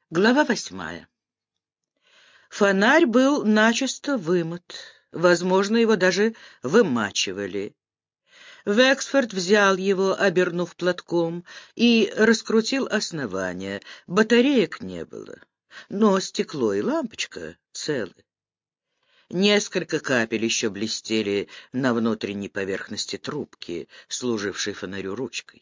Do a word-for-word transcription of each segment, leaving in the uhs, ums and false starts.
Глава восьмая. Фонарь был начисто вымыт, возможно, его даже вымачивали. Вексфорд взял его, обернув платком, и раскрутил основание. Батареек не было, но стекло и лампочка целы. Несколько капель еще блестели на внутренней поверхности трубки, служившей фонарю ручкой.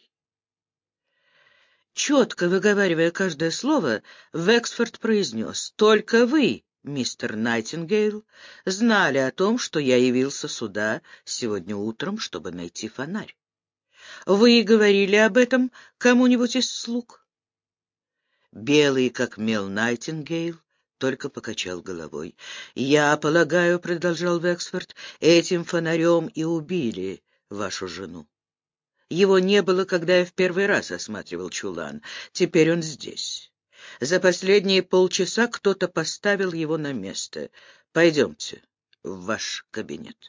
Четко выговаривая каждое слово, Вексфорд произнес: «Только вы, мистер Найтингейл, знали о том, что я явился сюда сегодня утром, чтобы найти фонарь. Вы говорили об этом кому-нибудь из слуг?» Белый, как мел, Найтингейл только покачал головой. «Я полагаю, — продолжал Вексфорд, — этим фонарем и убили вашу жену. Его не было, когда я в первый раз осматривал чулан. Теперь он здесь. За последние полчаса кто-то поставил его на место. Пойдемте в ваш кабинет».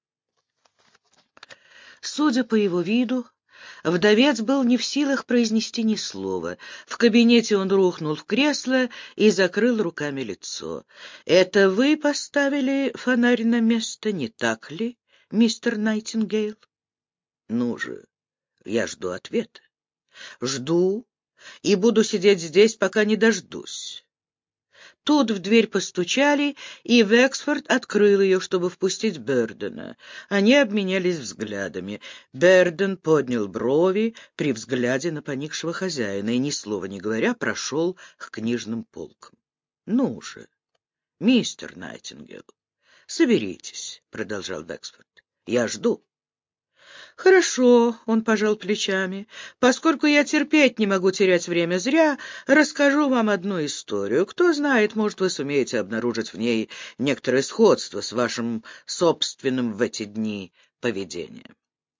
Судя по его виду, вдовец был не в силах произнести ни слова. В кабинете он рухнул в кресло и закрыл руками лицо. «Это вы поставили фонарь на место, не так ли, мистер Найтингейл?» «Ну же, я жду ответа. Жду и буду сидеть здесь, пока не дождусь». Тут в дверь постучали, и Вексфорд открыл ее, чтобы впустить Бердена. Они обменялись взглядами. Берден поднял брови при взгляде на поникшего хозяина и, ни слова не говоря, прошел к книжным полкам. «Ну же, мистер Найтингейл, соберитесь», — продолжал Вексфорд. «Я жду». «Хорошо», — он пожал плечами, — «поскольку я терпеть не могу терять время зря, расскажу вам одну историю. Кто знает, может, вы сумеете обнаружить в ней некоторое сходство с вашим собственным в эти дни поведением.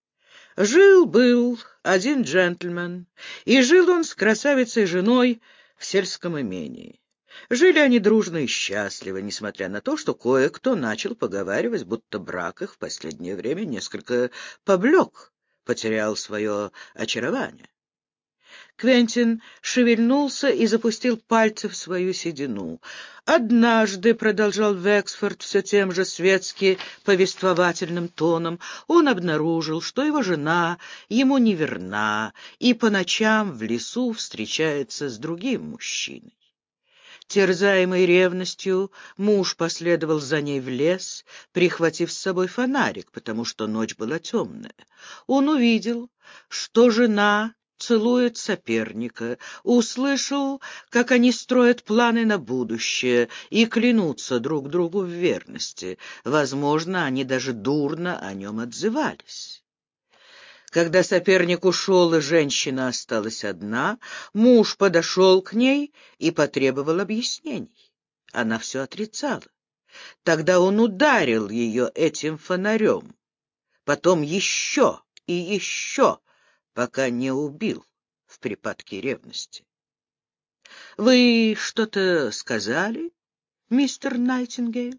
Жил-был один джентльмен, и жил он с красавицей-женой в сельском имении. Жили они дружно и счастливо, несмотря на то, что кое-кто начал поговаривать, будто брак их в последнее время несколько поблек, потерял свое очарование. Квентин шевельнулся и запустил пальцы в свою седину. «Однажды, — продолжал Вексфорд все тем же светски повествовательным тоном, — он обнаружил, что его жена ему неверна и по ночам в лесу встречается с другим мужчиной. Терзаемый ревностью, муж последовал за ней в лес, прихватив с собой фонарик, потому что ночь была темная. Он увидел, что жена целует соперника, услышал, как они строят планы на будущее и клянутся друг другу в верности. Возможно, они даже дурно о нем отзывались. Когда соперник ушел и женщина осталась одна, муж подошел к ней и потребовал объяснений. Она все отрицала. Тогда он ударил ее этим фонарем, потом еще и еще, пока не убил в припадке ревности. — Вы что-то сказали, мистер Найтингейл?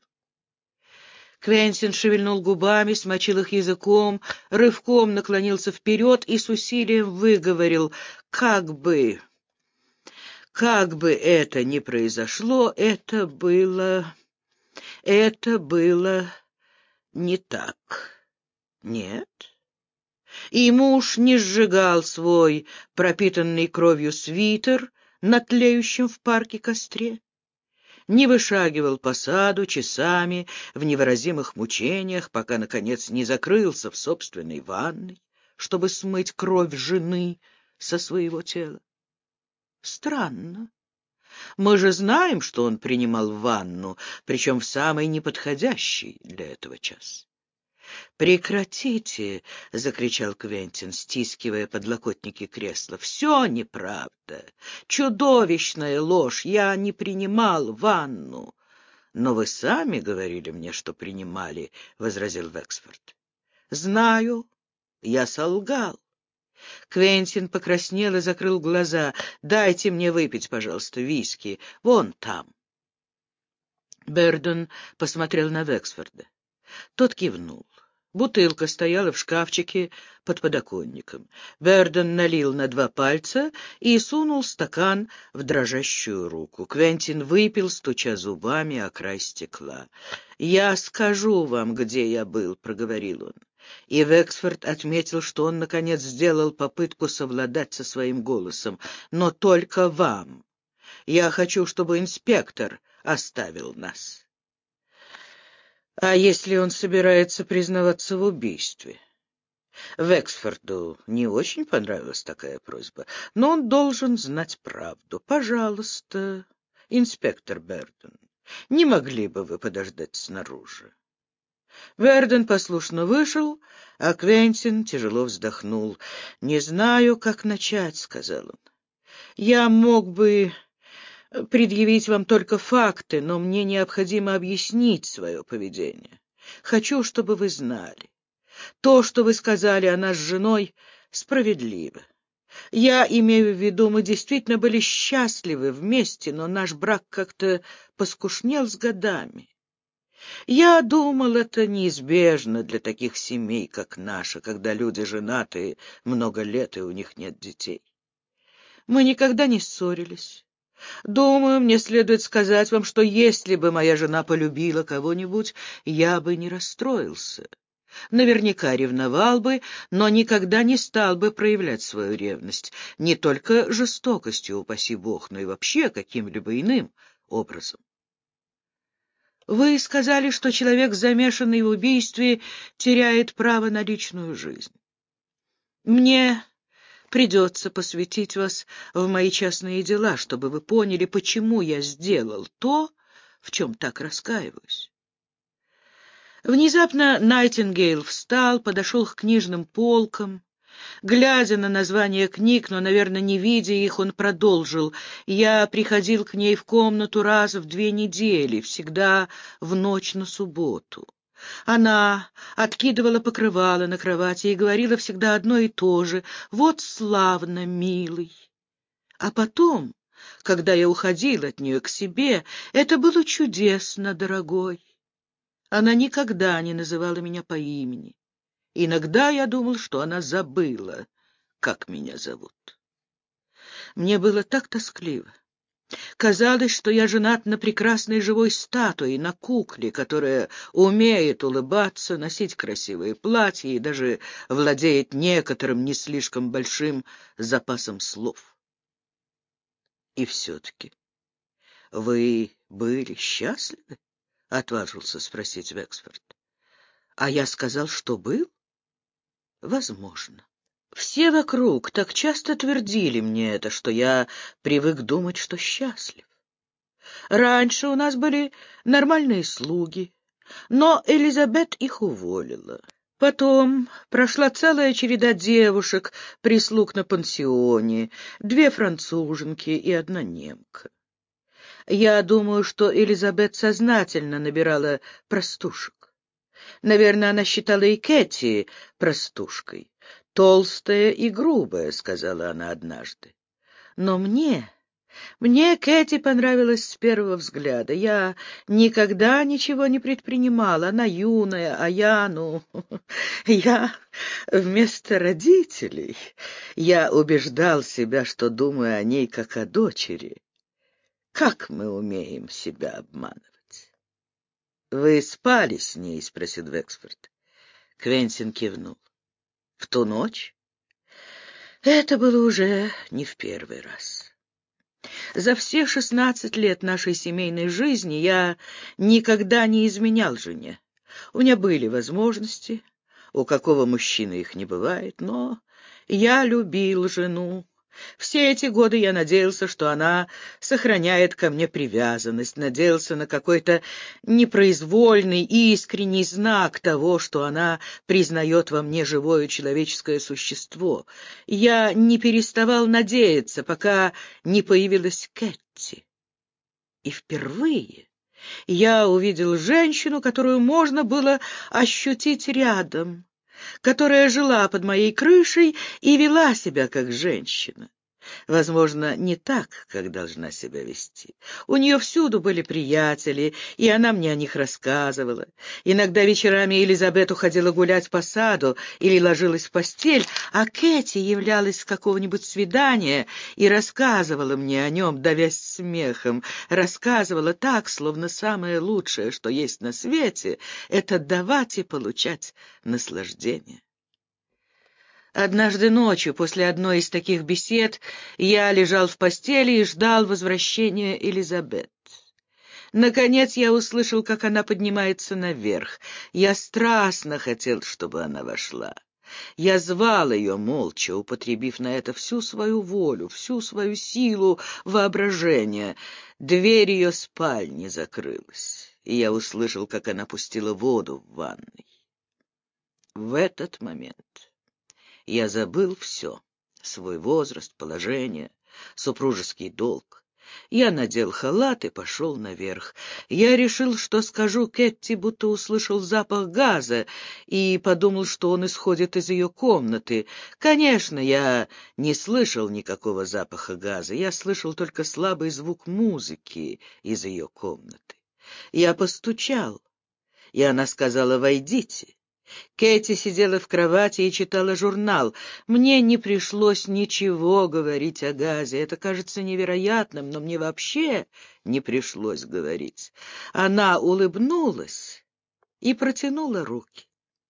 Квентин шевельнул губами, смочил их языком, рывком наклонился вперед и с усилием выговорил: «Как бы, как бы это ни произошло, это было, это было не так. Нет?» И муж не сжигал свой пропитанный кровью свитер на тлеющем в парке костре, не вышагивал по саду часами в невыразимых мучениях, пока, наконец, не закрылся в собственной ванной, чтобы смыть кровь жены со своего тела. Странно. Мы же знаем, что он принимал ванну, причем в самый неподходящий для этого час. «Прекратите!» — закричал Квентин, стискивая подлокотники кресла. «Все неправда! Чудовищная ложь! Я не принимал ванну!» «Но вы сами говорили мне, что принимали», — возразил Вексфорд. «Знаю, я солгал». Квентин покраснел и закрыл глаза. «Дайте мне выпить, пожалуйста, виски. Вон там». Берден посмотрел на Вексфорда. Тот кивнул. Бутылка стояла в шкафчике под подоконником. Берден налил на два пальца и сунул стакан в дрожащую руку. Квентин выпил, стуча зубами о край стекла. «Я скажу вам, где я был», — проговорил он. И Вексфорд отметил, что он, наконец, сделал попытку совладать со своим голосом. «Но только вам. Я хочу, чтобы инспектор оставил нас». А если он собирается признаваться в убийстве? Вексфорду не очень понравилась такая просьба, но он должен знать правду. Пожалуйста, инспектор Берден, не могли бы вы подождать снаружи? Берден послушно вышел, а Квентин тяжело вздохнул. «Не знаю, как начать», — сказал он. «Я мог бы предъявить вам только факты, но мне необходимо объяснить свое поведение. Хочу, чтобы вы знали. То, что вы сказали о нас с женой, справедливо. Я имею в виду, мы действительно были счастливы вместе, но наш брак как-то поскушнел с годами. Я думал, это неизбежно для таких семей, как наша, когда люди женаты много лет и у них нет детей. Мы никогда не ссорились. Думаю, мне следует сказать вам, что если бы моя жена полюбила кого-нибудь, я бы не расстроился. Наверняка ревновал бы, но никогда не стал бы проявлять свою ревность, не только жестокостью, упаси Бог, но и вообще каким-либо иным образом. Вы сказали, что человек, замешанный в убийстве, теряет право на личную жизнь. Мне придется посвятить вас в мои частные дела, чтобы вы поняли, почему я сделал то, в чем так раскаиваюсь. Внезапно Найтингейл встал, подошел к книжным полкам. Глядя на названия книг, но, наверное, не видя их, он продолжил. Я приходил к ней в комнату раз в две недели, всегда в ночь на субботу. Она откидывала покрывало на кровати и говорила всегда одно и то же: «Вот славно, милый». А потом, когда я уходил от нее к себе, это было чудесно, дорогой. Она никогда не называла меня по имени. Иногда я думал, что она забыла, как меня зовут. Мне было так тоскливо. Казалось, что я женат на прекрасной живой статуе, на кукле, которая умеет улыбаться, носить красивые платья и даже владеет некоторым не слишком большим запасом слов. И все-таки вы были счастливы? — отважился спросить Вексфорд. А я сказал, что был? Возможно. Все вокруг так часто твердили мне это, что я привык думать, что счастлив. Раньше у нас были нормальные слуги, но Элизабет их уволила. Потом прошла целая череда девушек, прислуг на пансионе, две француженки и одна немка. Я думаю, что Элизабет сознательно набирала простушек. Наверное, она считала и Кэти простушкой. «Толстая и грубая», — сказала она однажды. Но мне... Мне Кэти понравилась с первого взгляда. Я никогда ничего не предпринимала. Она юная, а я, ну, я вместо родителей. Я убеждал себя, что думаю о ней как о дочери. Как мы умеем себя обманывать? — Вы спали с ней? — спросил Вексфорд. Квентин кивнул. — В ту ночь? Это было уже не в первый раз. За все шестнадцать лет нашей семейной жизни я никогда не изменял жене. У меня были возможности, у какого мужчины их не бывает, но я любил жену. Все эти годы я надеялся, что она сохраняет ко мне привязанность, надеялся на какой-то непроизвольный, искренний знак того, что она признает во мне живое человеческое существо. Я не переставал надеяться, пока не появилась Кэти. И впервые я увидел женщину, которую можно было ощутить рядом, которая жила под моей крышей и вела себя как женщина. Возможно, не так, как должна себя вести. У нее всюду были приятели, и она мне о них рассказывала. Иногда вечерами Элизабет уходила гулять по саду или ложилась в постель, а Кэти являлась с какого-нибудь свидания и рассказывала мне о нем, давясь смехом. Рассказывала так, словно самое лучшее, что есть на свете, — это давать и получать наслаждение. Однажды ночью, после одной из таких бесед, я лежал в постели и ждал возвращения Элизабет. Наконец я услышал, как она поднимается наверх. Я страстно хотел, чтобы она вошла. Я звал ее молча, употребив на это всю свою волю, всю свою силу воображения. Дверь ее спальни закрылась, и я услышал, как она пустила воду в ванной. В этот момент я забыл все — свой возраст, положение, супружеский долг. Я надел халат и пошел наверх. Я решил, что скажу Кэтти, будто услышал запах газа, и подумал, что он исходит из ее комнаты. Конечно, я не слышал никакого запаха газа, я слышал только слабый звук музыки из ее комнаты. Я постучал, и она сказала: «Войдите». Кэти сидела в кровати и читала журнал. Мне не пришлось ничего говорить о газе. Это кажется невероятным, но мне вообще не пришлось говорить. Она улыбнулась и протянула руки.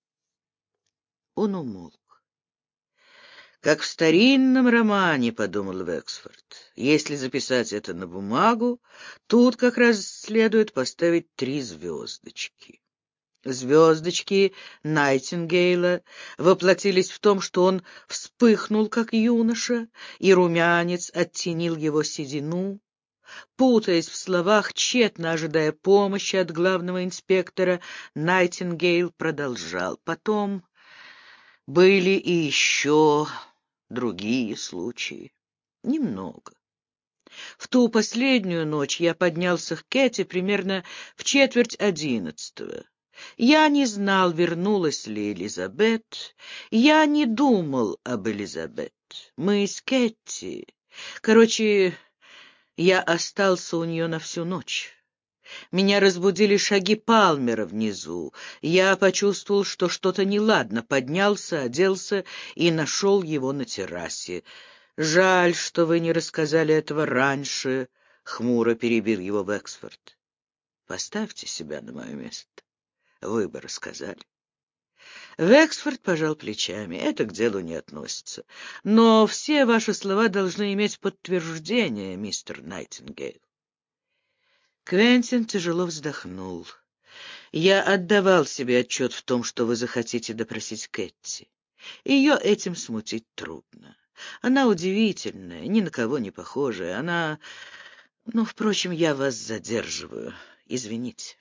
Он умолк. «Как в старинном романе», — подумал Вексфорд. «Если записать это на бумагу, тут как раз следует поставить три звездочки». Звездочки Найтингейла воплотились в том, что он вспыхнул, как юноша, и румянец оттенил его седину. Путаясь в словах, тщетно ожидая помощи от главного инспектора, Найтингейл продолжал. Потом были и еще другие случаи. Немного. В ту последнюю ночь я поднялся к Кэти примерно в четверть одиннадцатого. Я не знал, вернулась ли Элизабет. Я не думал об Элизабет. Мы с Кэти... Короче, я остался у нее на всю ночь. Меня разбудили шаги Палмера внизу. Я почувствовал, что что-то неладно, поднялся, оделся и нашел его на террасе. «Жаль, что вы не рассказали этого раньше», — хмуро перебил его Вексфорд. «Поставьте себя на мое место. Вы бы рассказали». Вексфорд пожал плечами. «Это к делу не относится. Но все ваши слова должны иметь подтверждение, мистер Найтингейл». Квентин тяжело вздохнул. «Я отдавал себе отчет в том, что вы захотите допросить Кэтти. Ее этим смутить трудно. Она удивительная, ни на кого не похожая. Она... Ну, впрочем, я вас задерживаю. Извините».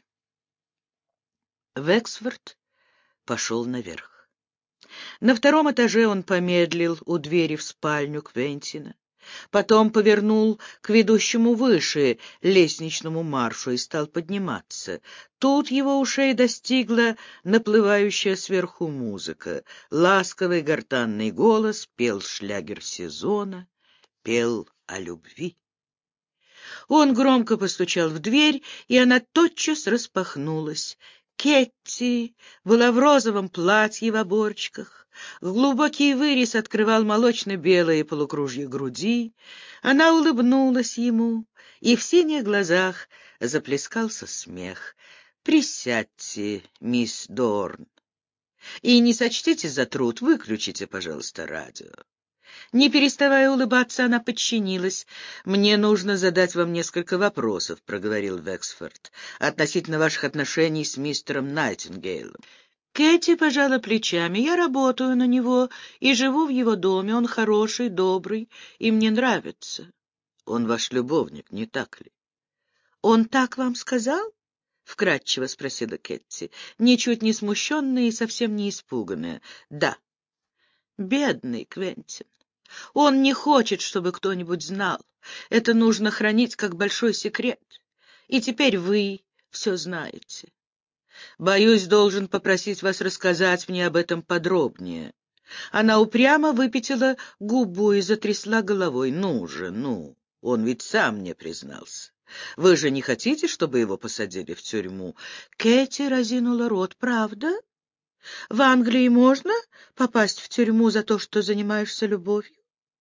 Вексфорд пошел наверх. На втором этаже он помедлил у двери в спальню Квентина. Потом повернул к ведущему выше лестничному маршу и стал подниматься. Тут его ушей достигла наплывающая сверху музыка. Ласковый гортанный голос пел шлягер сезона, пел о любви. Он громко постучал в дверь, и она тотчас распахнулась. Кетти была в розовом платье в оборочках. Глубокий вырез открывал молочно-белые полукружья груди. Она улыбнулась ему, и в синих глазах заплескался смех. «Присядьте, мисс Дорн, и не сочтите за труд, выключите, пожалуйста, радио». Не переставая улыбаться, она подчинилась. «Мне нужно задать вам несколько вопросов», — проговорил Вексфорд, «относительно ваших отношений с мистером Найтингейлом». Кэти пожала плечами. «Я работаю на него и живу в его доме. Он хороший, добрый, и мне нравится». «Он ваш любовник, не так ли?» «Он так вам сказал?» — вкратчиво спросила Кэти, ничуть не смущенная и совсем не испуганная. «Да». «Бедный Квентин. Он не хочет, чтобы кто-нибудь знал. Это нужно хранить как большой секрет. И теперь вы все знаете. Боюсь, должен попросить вас рассказать мне об этом подробнее». Она упрямо выпятила губу и затрясла головой. «Ну же, ну, он ведь сам мне признался. Вы же не хотите, чтобы его посадили в тюрьму?» Кэти разинула рот. «Правда? В Англии можно попасть в тюрьму за то, что занимаешься любовью?»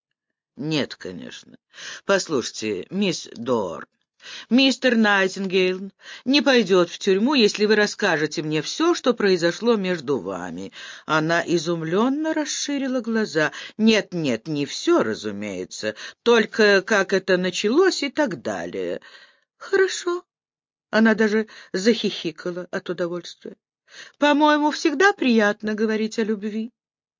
«Нет, конечно. Послушайте, мисс Дорн, мистер Найтингейл не пойдет в тюрьму, если вы расскажете мне все, что произошло между вами». Она изумленно расширила глаза. «Нет, нет, не все, разумеется, только как это началось и так далее». «Хорошо». Она даже захихикала от удовольствия. «По-моему, всегда приятно говорить о любви.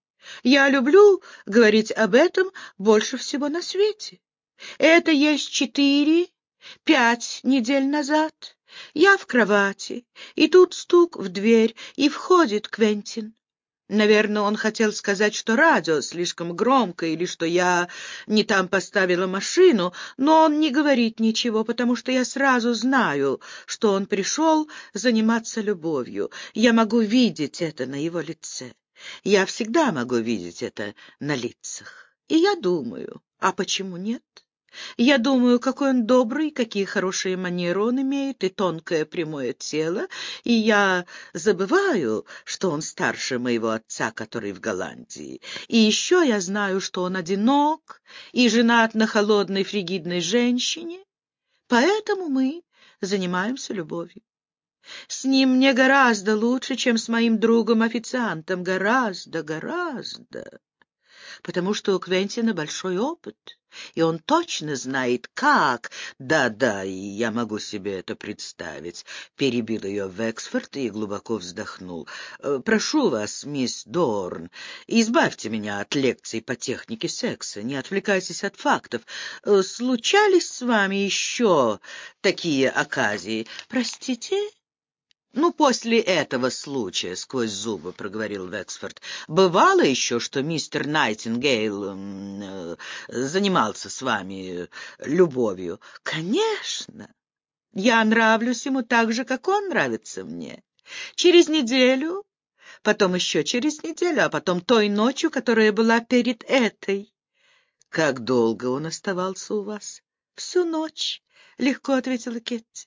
Я люблю говорить об этом больше всего на свете. Это есть четыре, пять недель назад. Я в кровати, и тут стук в дверь, и входит Квентин. Наверное, он хотел сказать, что радио слишком громко или что я не там поставила машину, но он не говорит ничего, потому что я сразу знаю, что он пришел заниматься любовью. Я могу видеть это на его лице. Я всегда могу видеть это на лицах. И я думаю, а почему нет? Я думаю, какой он добрый, какие хорошие манеры он имеет и тонкое прямое тело, и я забываю, что он старше моего отца, который в Голландии. И еще я знаю, что он одинок и женат на холодной фригидной женщине, поэтому мы занимаемся любовью. С ним мне гораздо лучше, чем с моим другом-официантом, гораздо, гораздо. Потому что у Квентина большой опыт, и он точно знает, как... Да-да, и я могу себе это представить. Перебил ее Вексфорд и глубоко вздохнул. Прошу вас, мисс Дорн, избавьте меня от лекций по технике секса, не отвлекайтесь от фактов. Случались с вами еще такие оказии? Простите? «Ну, после этого случая, — сквозь зубы проговорил Вексфорд, — бывало еще, что мистер Найтингейл э, занимался с вами любовью?» «Конечно. Я нравлюсь ему так же, как он нравится мне. Через неделю, потом еще через неделю, а потом той ночью, которая была перед этой». «Как долго он оставался у вас?» «Всю ночь», — легко ответила Кетти.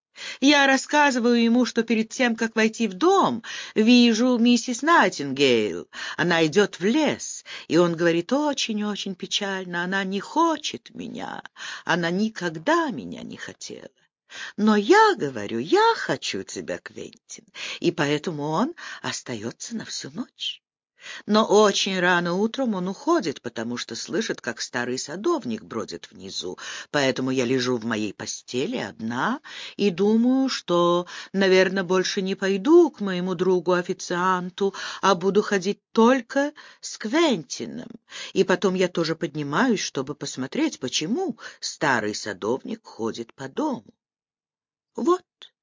Я рассказываю ему, что перед тем, как войти в дом, вижу миссис Найтингейл. Она идет в лес, и он говорит очень-очень печально: она не хочет меня, она никогда меня не хотела. Но я говорю: я хочу тебя, Квентин, и поэтому он остается на всю ночь. Но очень рано утром он уходит, потому что слышит, как старый садовник бродит внизу. Поэтому я лежу в моей постели одна и думаю, что, наверное, больше не пойду к моему другу-официанту, а буду ходить только с Квентином. И потом я тоже поднимаюсь, чтобы посмотреть, почему старый садовник ходит по дому. Вот,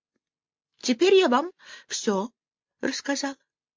теперь я вам все рассказала.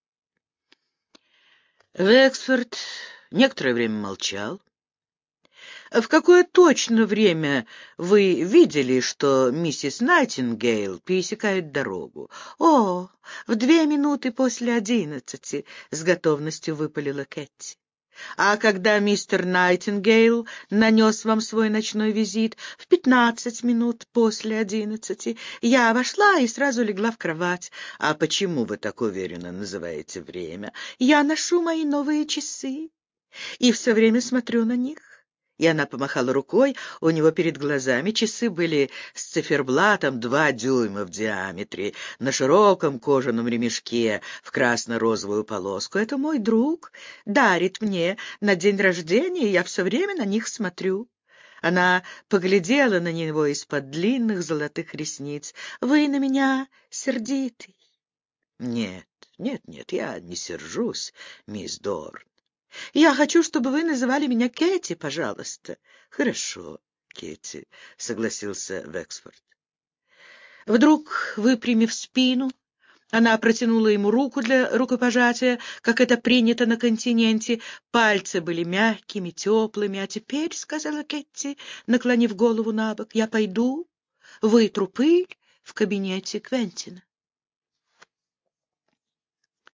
Вексфорд некоторое время молчал. «В какое точно время вы видели, что миссис Найтингейл пересекает дорогу?» «О, в две минуты после одиннадцати», — с готовностью выпалила Кэти. «А когда мистер Найтингейл нанес вам свой ночной визит?» «В пятнадцать минут после одиннадцати. Я вошла и сразу легла в кровать». «А почему вы так уверенно называете время?» «Я ношу мои новые часы и все время смотрю на них». И она помахала рукой, у него перед глазами часы были с циферблатом два дюйма в диаметре, на широком кожаном ремешке в красно-розовую полоску. Это мой друг дарит мне на день рождения, и я все время на них смотрю. Она поглядела на него из-под длинных золотых ресниц. «Вы на меня сердитый?» «Нет, нет, нет, я не сержусь, мисс Дорн. Я хочу, чтобы вы называли меня Кэти, пожалуйста». «Хорошо, Кэти», — согласился Вексфорд. Вдруг, выпрямив спину, она протянула ему руку для рукопожатия, как это принято на континенте. Пальцы были мягкими, теплыми. «А теперь, — сказала Кэти, наклонив голову на бок, — я пойду вытру пыль в кабинете Квентина».